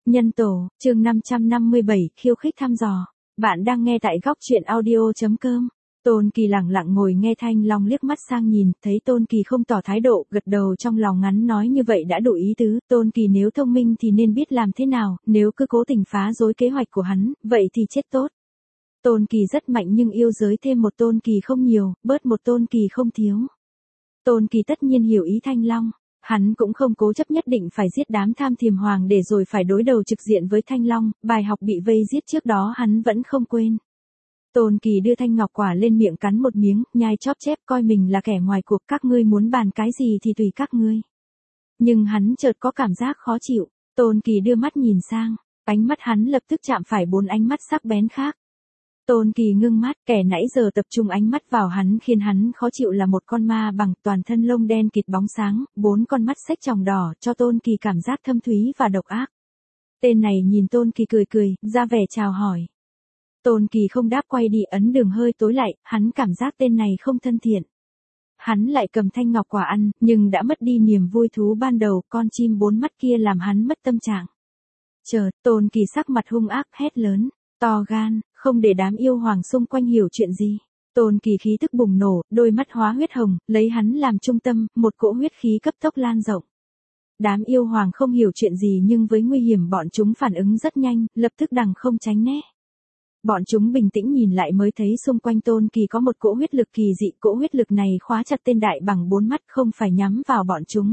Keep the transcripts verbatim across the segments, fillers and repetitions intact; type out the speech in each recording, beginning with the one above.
Nhân tổ, chương năm trăm năm mươi bảy, khiêu khích thăm dò. Bạn đang nghe tại góc truyện audio.com. Tôn Kỳ lặng lặng ngồi nghe Thanh Long liếc mắt sang nhìn, thấy Tôn Kỳ không tỏ thái độ, gật đầu trong lòng ngắn nói như vậy đã đủ ý tứ. Tôn Kỳ nếu thông minh thì nên biết làm thế nào, nếu cứ cố tình phá rối kế hoạch của hắn, vậy thì chết tốt. Tôn Kỳ rất mạnh nhưng yêu giới thêm một Tôn Kỳ không nhiều, bớt một Tôn Kỳ không thiếu. Tôn Kỳ tất nhiên hiểu ý Thanh Long. Hắn cũng không cố chấp nhất định phải giết đám tham thiềm hoàng để rồi phải đối đầu trực diện với Thanh Long, bài học bị vây giết trước đó hắn vẫn không quên. Tôn Kỳ đưa thanh ngọc quả lên miệng cắn một miếng, nhai chóp chép coi mình là kẻ ngoài cuộc, các ngươi muốn bàn cái gì thì tùy các ngươi. Nhưng hắn chợt có cảm giác khó chịu, Tôn Kỳ đưa mắt nhìn sang, ánh mắt hắn lập tức chạm phải bốn ánh mắt sắc bén khác. Tôn Kỳ ngưng mắt, kẻ nãy giờ tập trung ánh mắt vào hắn khiến hắn khó chịu là một con ma bằng toàn thân lông đen kịt bóng sáng, bốn con mắt xếch tròng đỏ cho Tôn Kỳ cảm giác thâm thúy và độc ác. Tên này nhìn Tôn Kỳ cười cười, ra vẻ chào hỏi. Tôn Kỳ không đáp quay đi, ấn đường hơi tối lại, hắn cảm giác tên này không thân thiện. Hắn lại cầm thanh ngọc quả ăn, nhưng đã mất đi niềm vui thú ban đầu, con chim bốn mắt kia làm hắn mất tâm trạng. Chợt, Tôn Kỳ sắc mặt hung ác hét lớn, to gan, không để đám yêu hoàng xung quanh hiểu chuyện gì. Tôn Kỳ khí tức bùng nổ, đôi mắt hóa huyết hồng, lấy hắn làm trung tâm, một cỗ huyết khí cấp tốc lan rộng. Đám yêu hoàng không hiểu chuyện gì nhưng với nguy hiểm bọn chúng phản ứng rất nhanh, lập tức đằng không tránh né. Bọn chúng bình tĩnh nhìn lại mới thấy xung quanh Tôn Kỳ có một cỗ huyết lực kỳ dị, cỗ huyết lực này khóa chặt tên đại bằng bốn mắt không phải nhắm vào bọn chúng.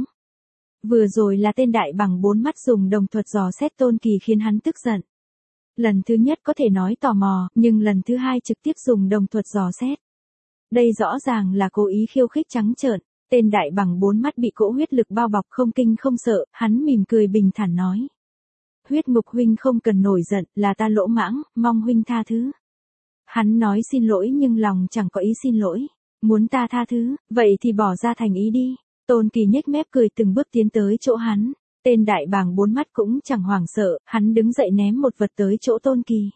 Vừa rồi là tên đại bằng bốn mắt dùng đồng thuật dò xét Tôn Kỳ khiến hắn tức giận. Lần thứ nhất có thể nói tò mò, nhưng lần thứ hai trực tiếp dùng đồng thuật dò xét. Đây rõ ràng là cố ý khiêu khích trắng trợn, tên đại bằng bốn mắt bị cỗ huyết lực bao bọc không kinh không sợ, hắn mỉm cười bình thản nói. Huyết Ngục huynh không cần nổi giận, là ta lỗ mãng, mong huynh tha thứ. Hắn nói xin lỗi nhưng lòng chẳng có ý xin lỗi, muốn ta tha thứ, vậy thì bỏ ra thành ý đi. Tôn Kỳ nhếch mép cười từng bước tiến tới chỗ hắn. Tên đại bàng bốn mắt cũng chẳng hoảng sợ, hắn đứng dậy ném một vật tới chỗ Tôn Kỳ.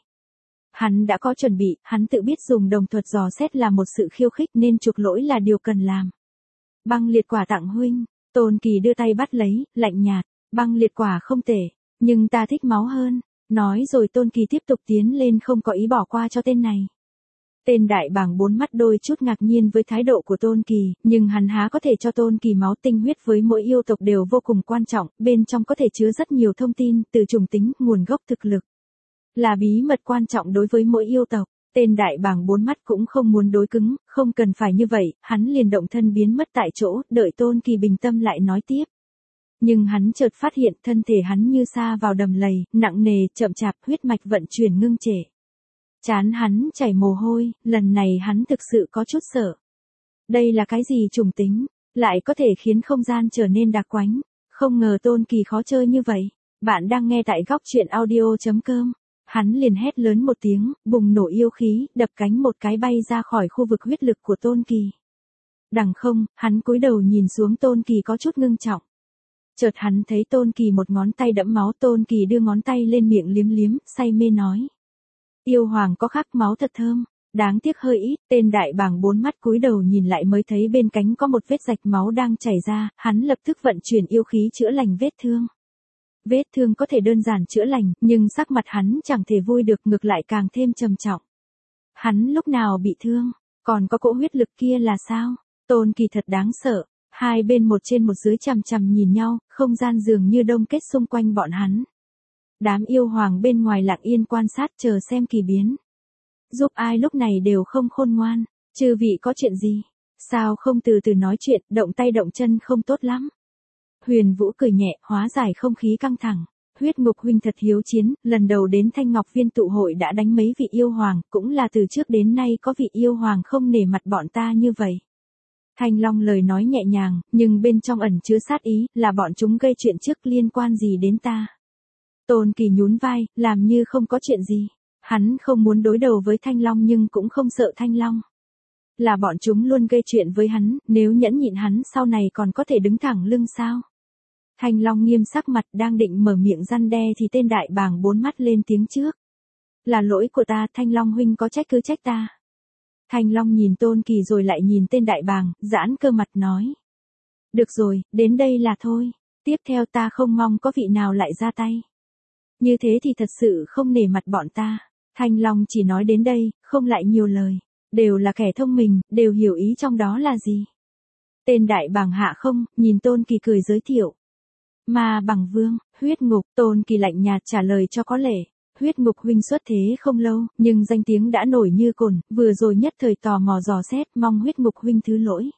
Hắn đã có chuẩn bị, hắn tự biết dùng đồng thuật dò xét là một sự khiêu khích nên chuộc lỗi là điều cần làm. Băng liệt quả tặng huynh, Tôn Kỳ đưa tay bắt lấy, lạnh nhạt, băng liệt quả không tệ, nhưng ta thích máu hơn. Nói rồi Tôn Kỳ tiếp tục tiến lên không có ý bỏ qua cho tên này. Tên đại bàng bốn mắt đôi chút ngạc nhiên với thái độ của Tôn Kỳ, nhưng hắn há có thể cho Tôn Kỳ máu tinh huyết với mỗi yêu tộc đều vô cùng quan trọng, bên trong có thể chứa rất nhiều thông tin, từ chủng tính, nguồn gốc thực lực. Là bí mật quan trọng đối với mỗi yêu tộc, tên đại bàng bốn mắt cũng không muốn đối cứng, không cần phải như vậy, hắn liền động thân biến mất tại chỗ, đợi Tôn Kỳ bình tâm lại nói tiếp. Nhưng hắn chợt phát hiện thân thể hắn như sa vào đầm lầy, nặng nề, chậm chạp, huyết mạch vận chuyển ngưng trệ. Chán hắn chảy mồ hôi, lần này hắn thực sự có chút sợ. Đây là cái gì trùng tính, lại có thể khiến không gian trở nên đặc quánh, không ngờ Tôn Kỳ khó chơi như vậy. Bạn đang nghe tại góc truyện audio.com. Hắn liền hét lớn một tiếng, bùng nổ yêu khí, đập cánh một cái bay ra khỏi khu vực huyết lực của Tôn Kỳ. Đằng không, hắn cúi đầu nhìn xuống Tôn Kỳ có chút ngưng trọng. Chợt hắn thấy Tôn Kỳ một ngón tay đẫm máu, Tôn Kỳ đưa ngón tay lên miệng liếm liếm, say mê nói. Yêu hoàng có khắc máu thật thơm, đáng tiếc hơi ít, tên đại bàng bốn mắt cúi đầu nhìn lại mới thấy bên cánh có một vết rạch máu đang chảy ra, hắn lập tức vận chuyển yêu khí chữa lành vết thương. Vết thương có thể đơn giản chữa lành, nhưng sắc mặt hắn chẳng thể vui được, ngược lại càng thêm trầm trọng. Hắn lúc nào bị thương, còn có cỗ huyết lực kia là sao? Tôn Kỳ thật đáng sợ, hai bên một trên một dưới chằm chằm nhìn nhau, không gian dường như đông kết xung quanh bọn hắn. Đám yêu hoàng bên ngoài lặng yên quan sát chờ xem kỳ biến. Giúp ai lúc này đều không khôn ngoan, chư vị có chuyện gì? Sao không từ từ nói chuyện, động tay động chân không tốt lắm. Huyền Vũ cười nhẹ, hóa giải không khí căng thẳng. Huyết Ngục huynh thật hiếu chiến, lần đầu đến Thanh Ngọc Viên tụ hội đã đánh mấy vị yêu hoàng, cũng là từ trước đến nay có vị yêu hoàng không nể mặt bọn ta như vậy. Thanh Long lời nói nhẹ nhàng, nhưng bên trong ẩn chứa sát ý, là bọn chúng gây chuyện trước, liên quan gì đến ta. Tôn Kỳ nhún vai, làm như không có chuyện gì. Hắn không muốn đối đầu với Thanh Long nhưng cũng không sợ Thanh Long. Là bọn chúng luôn gây chuyện với hắn, nếu nhẫn nhịn hắn sau này còn có thể đứng thẳng lưng sao? Thanh Long nghiêm sắc mặt đang định mở miệng răn đe thì tên đại bàng bốn mắt lên tiếng trước. Là lỗi của ta, Thanh Long huynh có trách cứ trách ta. Thanh Long nhìn Tôn Kỳ rồi lại nhìn tên đại bàng, giãn cơ mặt nói. Được rồi, đến đây là thôi. Tiếp theo ta không mong có vị nào lại ra tay. Như thế thì thật sự không nể mặt bọn ta. Thanh Long chỉ nói đến đây, không lại nhiều lời. Đều là kẻ thông minh, đều hiểu ý trong đó là gì. Tên đại bàng hạ không, nhìn Tôn Kỳ cười giới thiệu. Ma bằng vương, huyết ngục, Tôn Kỳ lạnh nhạt trả lời cho có lệ. Huyết ngục huynh xuất thế không lâu, nhưng danh tiếng đã nổi như cồn, vừa rồi nhất thời tò mò dò xét, mong huyết ngục huynh thứ lỗi.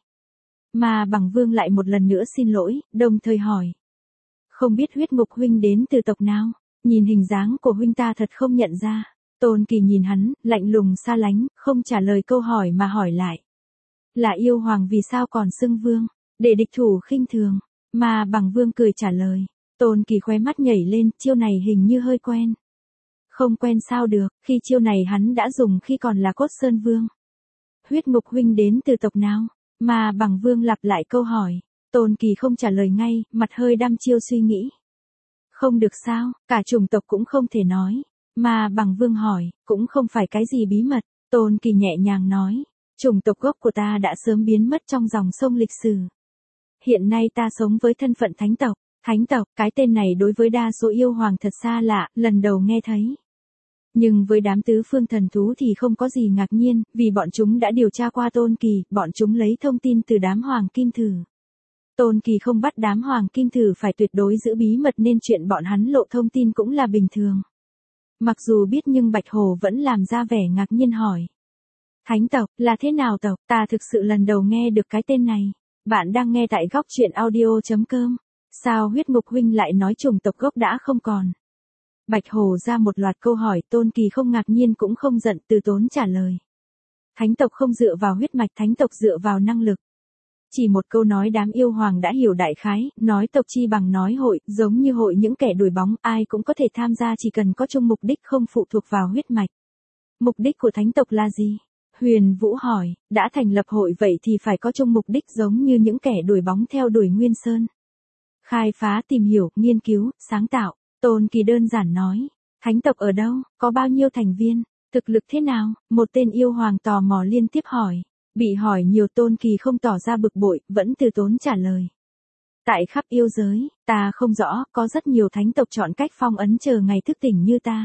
Ma bằng vương lại một lần nữa xin lỗi, đồng thời hỏi. Không biết huyết ngục huynh đến từ tộc nào, nhìn hình dáng của huynh ta thật không nhận ra. Tôn Kỳ nhìn hắn, lạnh lùng xa lánh, không trả lời câu hỏi mà hỏi lại. Là yêu hoàng vì sao còn xưng vương, để địch thủ khinh thường. Ma bằng vương cười trả lời. Tôn Kỳ khóe mắt nhảy lên, chiêu này hình như hơi quen. Không quen sao được, khi chiêu này hắn đã dùng khi còn là Cốt Sơn Vương. Huyết ngục huynh đến từ tộc nào? Ma bằng vương lặp lại câu hỏi. Tôn Kỳ không trả lời ngay, mặt hơi đăm chiêu suy nghĩ. Không được sao, cả chủng tộc cũng không thể nói. Ma bằng vương hỏi, cũng không phải cái gì bí mật. Tôn Kỳ nhẹ nhàng nói. Chủng tộc gốc của ta đã sớm biến mất trong dòng sông lịch sử. Hiện nay ta sống với thân phận thánh tộc. Thánh tộc, cái tên này đối với đa số yêu hoàng thật xa lạ, lần đầu nghe thấy. Nhưng với đám tứ phương thần thú thì không có gì ngạc nhiên, vì bọn chúng đã điều tra qua Tôn Kỳ, bọn chúng lấy thông tin từ đám hoàng kim thử. Tôn Kỳ không bắt đám hoàng kim thử phải tuyệt đối giữ bí mật nên chuyện bọn hắn lộ thông tin cũng là bình thường. Mặc dù biết nhưng Bạch Hổ vẫn làm ra vẻ ngạc nhiên hỏi. Thánh tộc, là thế nào tộc? Ta thực sự lần đầu nghe được cái tên này. Bạn đang nghe tại góc truyện audio chấm com. Sao huyết ngục huynh lại nói chủng tộc gốc đã không còn? Bạch Hổ ra một loạt câu hỏi, Tôn Kỳ không ngạc nhiên cũng không giận, từ tốn trả lời. Thánh tộc không dựa vào huyết mạch, thánh tộc dựa vào năng lực. Chỉ một câu nói đám yêu hoàng đã hiểu đại khái, nói tộc chi bằng nói hội, giống như hội những kẻ đuổi bóng, ai cũng có thể tham gia chỉ cần có chung mục đích không phụ thuộc vào huyết mạch. Mục đích của thánh tộc là gì? Huyền Vũ hỏi, đã thành lập hội vậy thì phải có chung mục đích giống như những kẻ đuổi bóng theo đuổi Nguyên Sơn. Khai phá, tìm hiểu, nghiên cứu, sáng tạo. Tôn Kỳ đơn giản nói. Thánh tộc ở đâu, có bao nhiêu thành viên, thực lực thế nào? Một tên yêu hoàng tò mò liên tiếp hỏi. Bị hỏi nhiều Tôn Kỳ không tỏ ra bực bội, vẫn từ tốn trả lời. Tại khắp yêu giới, ta không rõ, có rất nhiều thánh tộc chọn cách phong ấn chờ ngày thức tỉnh như ta.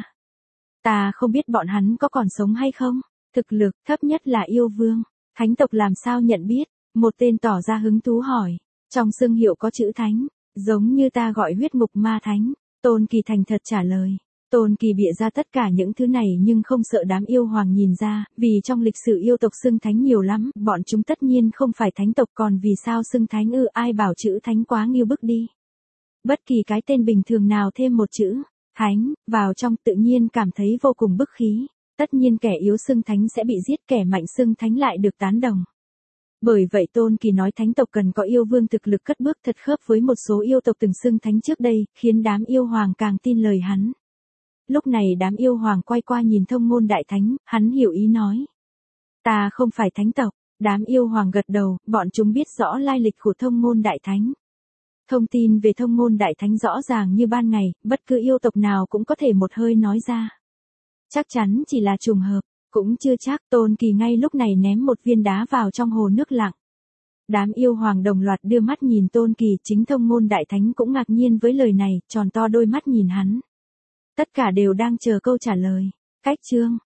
Ta không biết bọn hắn có còn sống hay không. Thực lực thấp nhất là yêu vương. Thánh tộc làm sao nhận biết? Một tên tỏ ra hứng thú hỏi. Trong xưng hiệu có chữ thánh, giống như ta gọi huyết ngục ma thánh. Tôn Kỳ thành thật trả lời. Tôn Kỳ bịa ra tất cả những thứ này nhưng không sợ đám yêu hoàng nhìn ra, vì trong lịch sử yêu tộc xưng thánh nhiều lắm, bọn chúng tất nhiên không phải thánh tộc, còn vì sao xưng thánh ư? Ai bảo chữ thánh quá nghiêu bức đi. Bất kỳ cái tên bình thường nào thêm một chữ thánh vào trong tự nhiên cảm thấy vô cùng bức khí. Tất nhiên kẻ yếu xưng thánh sẽ bị giết, kẻ mạnh xưng thánh lại được tán đồng. Bởi vậy Tôn Kỳ nói thánh tộc cần có yêu vương thực lực cất bước thật khớp với một số yêu tộc từng xưng thánh trước đây, khiến đám yêu hoàng càng tin lời hắn. Lúc này đám yêu hoàng quay qua nhìn Thông Ngôn Đại Thánh, hắn hiểu ý nói. Ta không phải thánh tộc. Đám yêu hoàng gật đầu, bọn chúng biết rõ lai lịch của Thông Ngôn Đại Thánh. Thông tin về Thông Ngôn Đại Thánh rõ ràng như ban ngày, bất cứ yêu tộc nào cũng có thể một hơi nói ra. Chắc chắn chỉ là trùng hợp, cũng chưa chắc. Tôn Kỳ ngay lúc này ném một viên đá vào trong hồ nước lặng. Đám yêu hoàng đồng loạt đưa mắt nhìn Tôn Kỳ, chính Thông Ngôn Đại Thánh cũng ngạc nhiên với lời này, tròn to đôi mắt nhìn hắn. Tất cả đều đang chờ câu trả lời. Cách chương